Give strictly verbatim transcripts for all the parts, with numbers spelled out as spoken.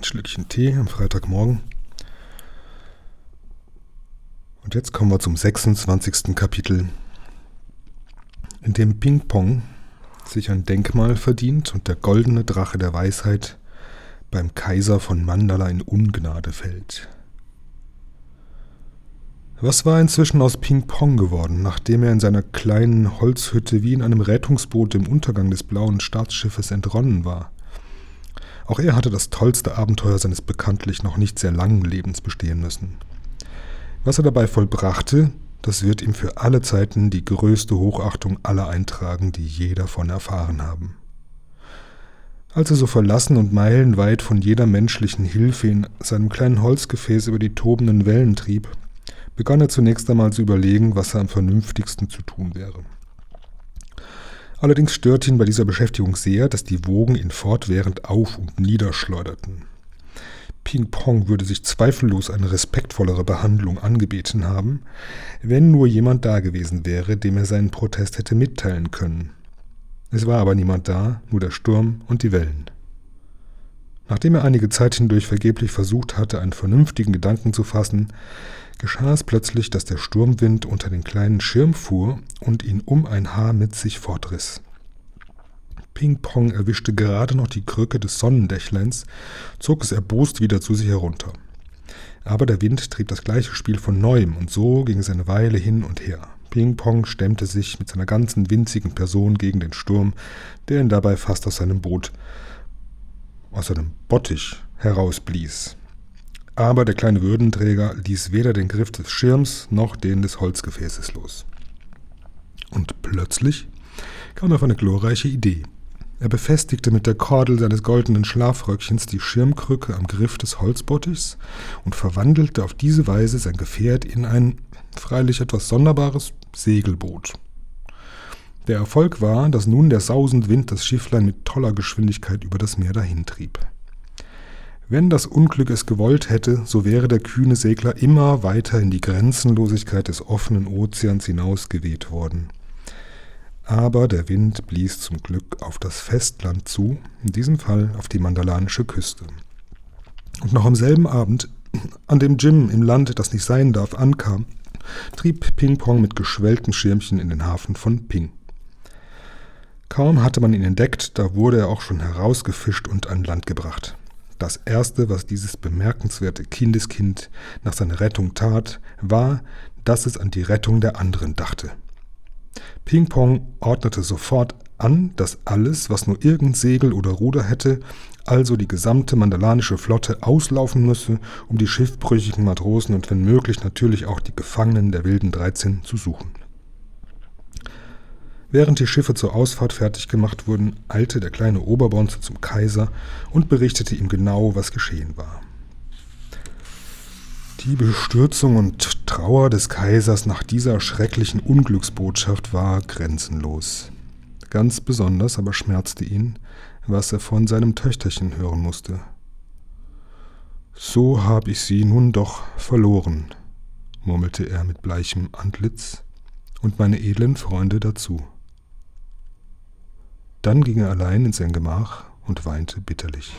Schlückchen Tee am Freitagmorgen. Und jetzt kommen wir zum sechsundzwanzigsten Kapitel, in dem Ping Pong sich ein Denkmal verdient und der goldene Drache der Weisheit beim Kaiser von Mandala in Ungnade fällt. Was war inzwischen aus Ping Pong geworden, nachdem er in seiner kleinen Holzhütte wie in einem Rettungsboot dem Untergang des blauen Staatsschiffes entronnen war? Auch er hatte das tollste Abenteuer seines bekanntlich noch nicht sehr langen Lebens bestehen müssen. Was er dabei vollbrachte, das wird ihm für alle Zeiten die größte Hochachtung aller eintragen, die je davon erfahren haben. Als er so verlassen und meilenweit von jeder menschlichen Hilfe in seinem kleinen Holzgefäß über die tobenden Wellen trieb, begann er zunächst einmal zu überlegen, was er am vernünftigsten zu tun wäre. Allerdings störte ihn bei dieser Beschäftigung sehr, dass die Wogen ihn fortwährend auf- und niederschleuderten. Ping Pong würde sich zweifellos eine respektvollere Behandlung angebeten haben, wenn nur jemand da gewesen wäre, dem er seinen Protest hätte mitteilen können. Es war aber niemand da, nur der Sturm und die Wellen. Nachdem er einige Zeit hindurch vergeblich versucht hatte, einen vernünftigen Gedanken zu fassen, geschah es plötzlich, dass der Sturmwind unter den kleinen Schirm fuhr und ihn um ein Haar mit sich fortriss. Ping Pong erwischte gerade noch die Krücke des Sonnendächleins, zog es erbost wieder zu sich herunter. Aber der Wind trieb das gleiche Spiel von neuem und so ging es eine Weile hin und her. Ping Pong stemmte sich mit seiner ganzen winzigen Person gegen den Sturm, der ihn dabei fast aus seinem Boot, aus seinem Bottich herausblies. Aber der kleine Würdenträger ließ weder den Griff des Schirms noch den des Holzgefäßes los. Und plötzlich kam er auf eine glorreiche Idee. Er befestigte mit der Kordel seines goldenen Schlafröckchens die Schirmkrücke am Griff des Holzbottichs und verwandelte auf diese Weise sein Gefährt in ein, freilich etwas sonderbares, Segelboot. Der Erfolg war, dass nun der sausende Wind das Schifflein mit toller Geschwindigkeit über das Meer dahintrieb. Wenn das Unglück es gewollt hätte, so wäre der kühne Segler immer weiter in die Grenzenlosigkeit des offenen Ozeans hinausgeweht worden. Aber der Wind blies zum Glück auf das Festland zu, in diesem Fall auf die mandalanische Küste. Und noch am selben Abend, an dem Jim im Land, das nicht sein darf, ankam, trieb Ping Pong mit geschwelltem Schirmchen in den Hafen von Ping. Kaum hatte man ihn entdeckt, da wurde er auch schon herausgefischt und an Land gebracht. Das Erste, was dieses bemerkenswerte Kindeskind nach seiner Rettung tat, war, dass es an die Rettung der anderen dachte. Ping Pong ordnete sofort an, dass alles, was nur irgend Segel oder Ruder hätte, also die gesamte mandalanische Flotte, auslaufen müsse, um die schiffbrüchigen Matrosen und wenn möglich natürlich auch die Gefangenen der wilden dreizehn zu suchen. Während die Schiffe zur Ausfahrt fertig gemacht wurden, eilte der kleine Oberbonze zum Kaiser und berichtete ihm genau, was geschehen war. Die Bestürzung und Trauer des Kaisers nach dieser schrecklichen Unglücksbotschaft war grenzenlos. Ganz besonders aber schmerzte ihn, was er von seinem Töchterchen hören musste. »So hab ich sie nun doch verloren«, murmelte er mit bleichem Antlitz, »und meine edlen Freunde dazu.« Dann ging er allein in sein Gemach und weinte bitterlich.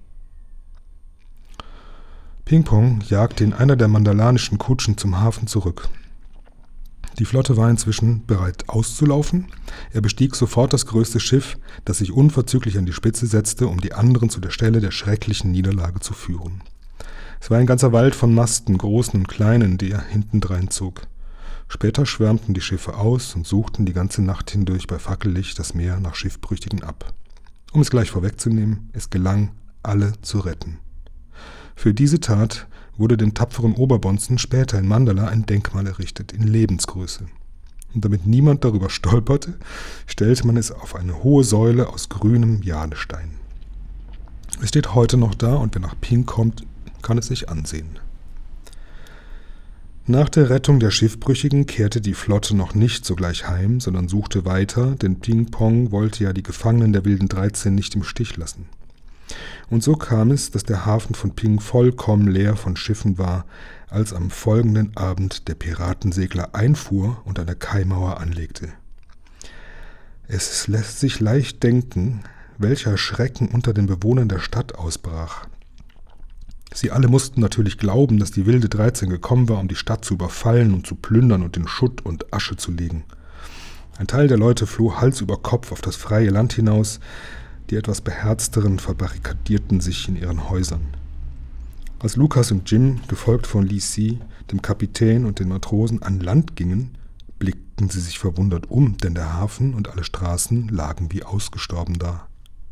Ping Pong jagte in einer der mandalanischen Kutschen zum Hafen zurück. Die Flotte war inzwischen bereit auszulaufen. Er bestieg sofort das größte Schiff, das sich unverzüglich an die Spitze setzte, um die anderen zu der Stelle der schrecklichen Niederlage zu führen. Es war ein ganzer Wald von Masten, großen und kleinen, die er hintendrein zog. Später schwärmten die Schiffe aus und suchten die ganze Nacht hindurch bei Fackellicht das Meer nach Schiffbrüchigen ab. Um es gleich vorwegzunehmen, es gelang, alle zu retten. Für diese Tat wurde dem tapferen Oberbonzen später in Mandala ein Denkmal errichtet, in Lebensgröße. Und damit niemand darüber stolperte, stellte man es auf eine hohe Säule aus grünem Jadestein. Es steht heute noch da und wer nach Ping kommt, kann es sich ansehen. Nach der Rettung der Schiffbrüchigen kehrte die Flotte noch nicht sogleich heim, sondern suchte weiter, denn Ping Pong wollte ja die Gefangenen der wilden dreizehn nicht im Stich lassen. Und so kam es, dass der Hafen von Ping vollkommen leer von Schiffen war, als am folgenden Abend der Piratensegler einfuhr und an der Kaimauer anlegte. Es lässt sich leicht denken, welcher Schrecken unter den Bewohnern der Stadt ausbrach. Sie alle mussten natürlich glauben, dass die wilde dreizehn gekommen war, um die Stadt zu überfallen und zu plündern und in Schutt und Asche zu legen. Ein Teil der Leute floh Hals über Kopf auf das freie Land hinaus, die etwas beherzteren verbarrikadierten sich in ihren Häusern. Als Lucas und Jim, gefolgt von Li Si, dem Kapitän und den Matrosen, an Land gingen, blickten sie sich verwundert um, denn der Hafen und alle Straßen lagen wie ausgestorben da.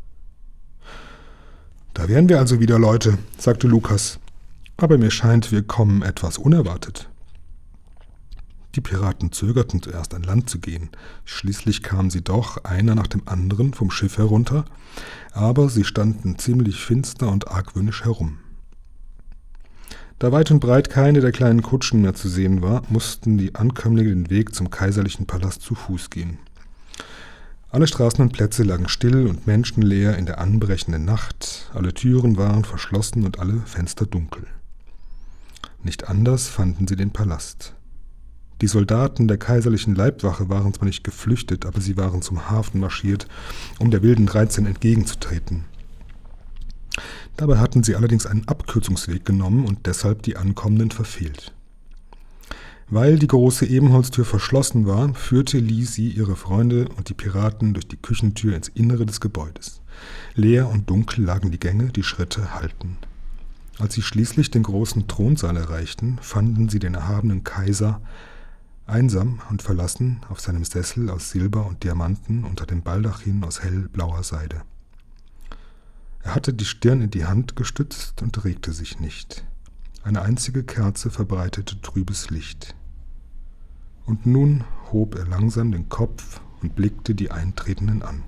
»Da wären wir also wieder, Leute«, sagte Lucas, »aber mir scheint, wir kommen etwas unerwartet.« Die Piraten zögerten zuerst an Land zu gehen, schließlich kamen sie doch einer nach dem anderen vom Schiff herunter, aber sie standen ziemlich finster und argwöhnisch herum. Da weit und breit keine der kleinen Kutschen mehr zu sehen war, mussten die Ankömmlinge den Weg zum kaiserlichen Palast zu Fuß gehen. Alle Straßen und Plätze lagen still und menschenleer in der anbrechenden Nacht, alle Türen waren verschlossen und alle Fenster dunkel. Nicht anders fanden sie den Palast. Die Soldaten der kaiserlichen Leibwache waren zwar nicht geflüchtet, aber sie waren zum Hafen marschiert, um der wilden dreizehn entgegenzutreten. Dabei hatten sie allerdings einen Abkürzungsweg genommen und deshalb die Ankommenden verfehlt. Weil die große Ebenholztür verschlossen war, führte Li Si ihre Freunde und die Piraten durch die Küchentür ins Innere des Gebäudes. Leer und dunkel lagen die Gänge, die Schritte hallten. Als sie schließlich den großen Thronsaal erreichten, fanden sie den erhabenen Kaiser einsam und verlassen auf seinem Sessel aus Silber und Diamanten unter dem Baldachin aus hellblauer Seide. Er hatte die Stirn in die Hand gestützt und regte sich nicht. Eine einzige Kerze verbreitete trübes Licht. Und nun hob er langsam den Kopf und blickte die Eintretenden an.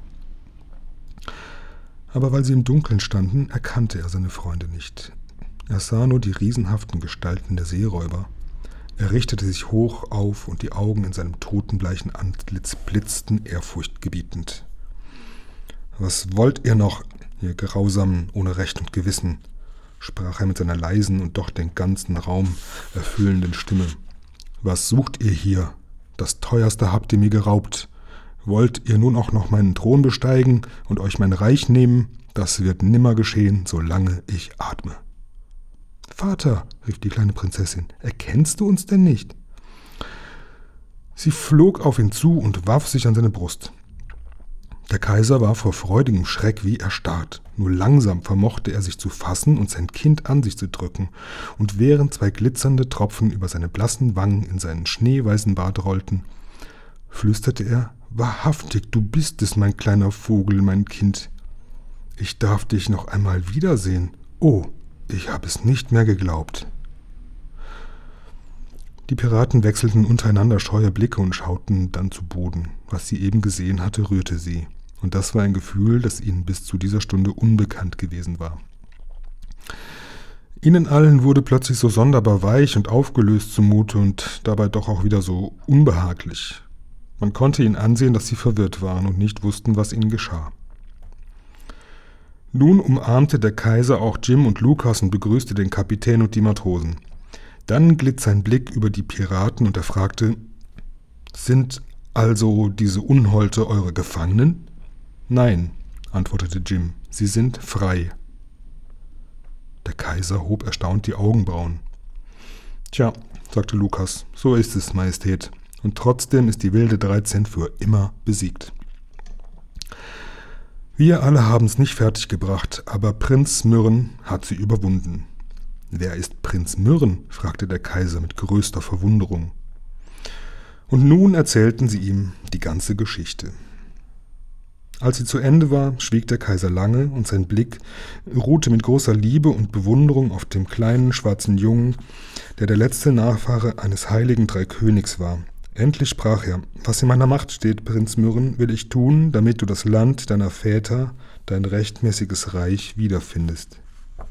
Aber weil sie im Dunkeln standen, erkannte er seine Freunde nicht. Er sah nur die riesenhaften Gestalten der Seeräuber. Er richtete sich hoch auf und die Augen in seinem totenbleichen Antlitz blitzten ehrfurchtgebietend. »Was wollt ihr noch, ihr Grausamen ohne Recht und Gewissen?« sprach er mit seiner leisen und doch den ganzen Raum erfüllenden Stimme. »Was sucht ihr hier? Das Teuerste habt ihr mir geraubt. Wollt ihr nun auch noch meinen Thron besteigen und euch mein Reich nehmen? Das wird nimmer geschehen, solange ich atme.« »Vater«, rief die kleine Prinzessin, »erkennst du uns denn nicht?« Sie flog auf ihn zu und warf sich an seine Brust. Der Kaiser war vor freudigem Schreck wie erstarrt. Nur langsam vermochte er sich zu fassen und sein Kind an sich zu drücken, und während zwei glitzernde Tropfen über seine blassen Wangen in seinen schneeweißen Bart rollten, flüsterte er, »Wahrhaftig, du bist es, mein kleiner Vogel, mein Kind. Ich darf dich noch einmal wiedersehen. Oh, ich habe es nicht mehr geglaubt.« Die Piraten wechselten untereinander scheue Blicke und schauten dann zu Boden. Was sie eben gesehen hatte, rührte sie. Und das war ein Gefühl, das ihnen bis zu dieser Stunde unbekannt gewesen war. Ihnen allen wurde plötzlich so sonderbar weich und aufgelöst zumute und dabei doch auch wieder so unbehaglich. Man konnte ihnen ansehen, dass sie verwirrt waren und nicht wussten, was ihnen geschah. Nun umarmte der Kaiser auch Jim und Lucas und begrüßte den Kapitän und die Matrosen. Dann glitt sein Blick über die Piraten und er fragte, »Sind also diese Unholte eure Gefangenen?« »Nein«, antwortete Jim, »sie sind frei.« Der Kaiser hob erstaunt die Augenbrauen. »Tja«, sagte Lucas, »so ist es, Majestät, und trotzdem ist die wilde dreizehn für immer besiegt. Wir alle haben es nicht fertiggebracht, aber Prinz Myrrhen hat sie überwunden.« »Wer ist Prinz Myrrhen?« fragte der Kaiser mit größter Verwunderung. Und nun erzählten sie ihm die ganze Geschichte. Als sie zu Ende war, schwieg der Kaiser lange und sein Blick ruhte mit großer Liebe und Bewunderung auf dem kleinen schwarzen Jungen, der der letzte Nachfahre eines heiligen Dreikönigs war. Endlich sprach er, »Was in meiner Macht steht, Prinz Myrrhen, will ich tun, damit du das Land deiner Väter, dein rechtmäßiges Reich wiederfindest.«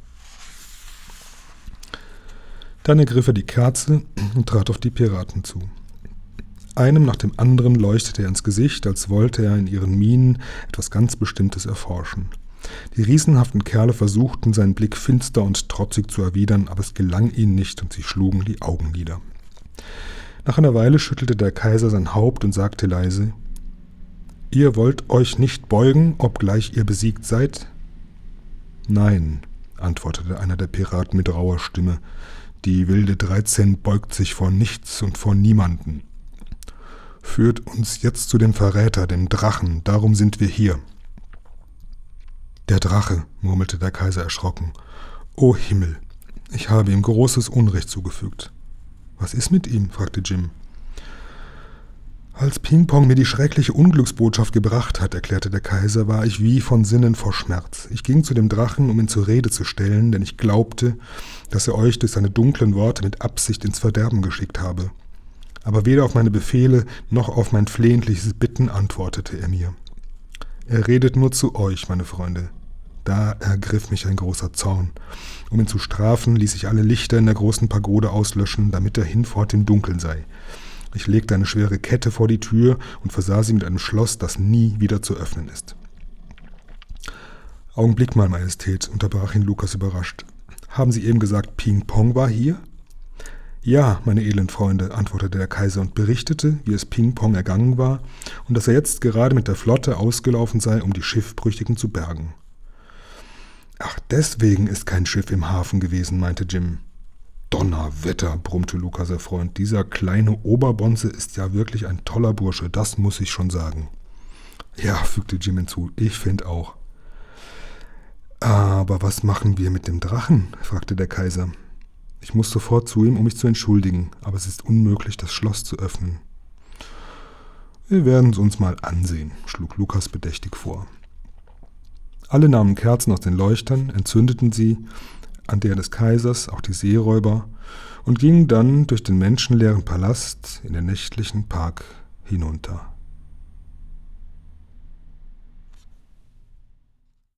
Dann ergriff er die Kerze und trat auf die Piraten zu. Einem nach dem anderen leuchtete er ins Gesicht, als wollte er in ihren Mienen etwas ganz Bestimmtes erforschen. Die riesenhaften Kerle versuchten, seinen Blick finster und trotzig zu erwidern, aber es gelang ihnen nicht und sie schlugen die Augen nieder. Nach einer Weile schüttelte der Kaiser sein Haupt und sagte leise, »Ihr wollt euch nicht beugen, obgleich ihr besiegt seid?« »Nein«, antwortete einer der Piraten mit rauer Stimme. »Die wilde Dreizehn beugt sich vor nichts und vor niemanden. Führt uns jetzt zu dem Verräter, dem Drachen, darum sind wir hier.« »Der Drache«, murmelte der Kaiser erschrocken. »O Himmel, ich habe ihm großes Unrecht zugefügt.« »Was ist mit ihm?« fragte Jim. »Als Ping-Pong mir die schreckliche Unglücksbotschaft gebracht hat«, erklärte der Kaiser, »war ich wie von Sinnen vor Schmerz. Ich ging zu dem Drachen, um ihn zur Rede zu stellen, denn ich glaubte, dass er euch durch seine dunklen Worte mit Absicht ins Verderben geschickt habe. Aber weder auf meine Befehle noch auf mein flehentliches Bitten antwortete er mir. Er redet nur zu euch, meine Freunde.« Da ergriff mich ein großer Zorn. Um ihn zu strafen, ließ ich alle Lichter in der großen Pagode auslöschen, damit er hinfort im Dunkeln sei. Ich legte eine schwere Kette vor die Tür und versah sie mit einem Schloss, das nie wieder zu öffnen ist. »Augenblick mal, Majestät«, unterbrach ihn Lukas überrascht. »Haben Sie eben gesagt, Ping-Pong war hier?« »Ja, meine edlen Freunde«, antwortete der Kaiser und berichtete, wie es Ping-Pong ergangen war und dass er jetzt gerade mit der Flotte ausgelaufen sei, um die Schiffbrüchigen zu bergen. »Ach, deswegen ist kein Schiff im Hafen gewesen«, meinte Jim. »Donnerwetter«, brummte Lukas, der Freund, »dieser kleine Oberbonze ist ja wirklich ein toller Bursche, das muss ich schon sagen.« »Ja«, fügte Jim hinzu, »ich finde auch.« »Aber was machen wir mit dem Drachen?«, fragte der Kaiser. »Ich muss sofort zu ihm, um mich zu entschuldigen, aber es ist unmöglich, das Schloss zu öffnen.« »Wir werden es uns mal ansehen«, schlug Lukas bedächtig vor. Alle nahmen Kerzen aus den Leuchtern, entzündeten sie, an der des Kaisers, auch die Seeräuber, und gingen dann durch den menschenleeren Palast in den nächtlichen Park hinunter.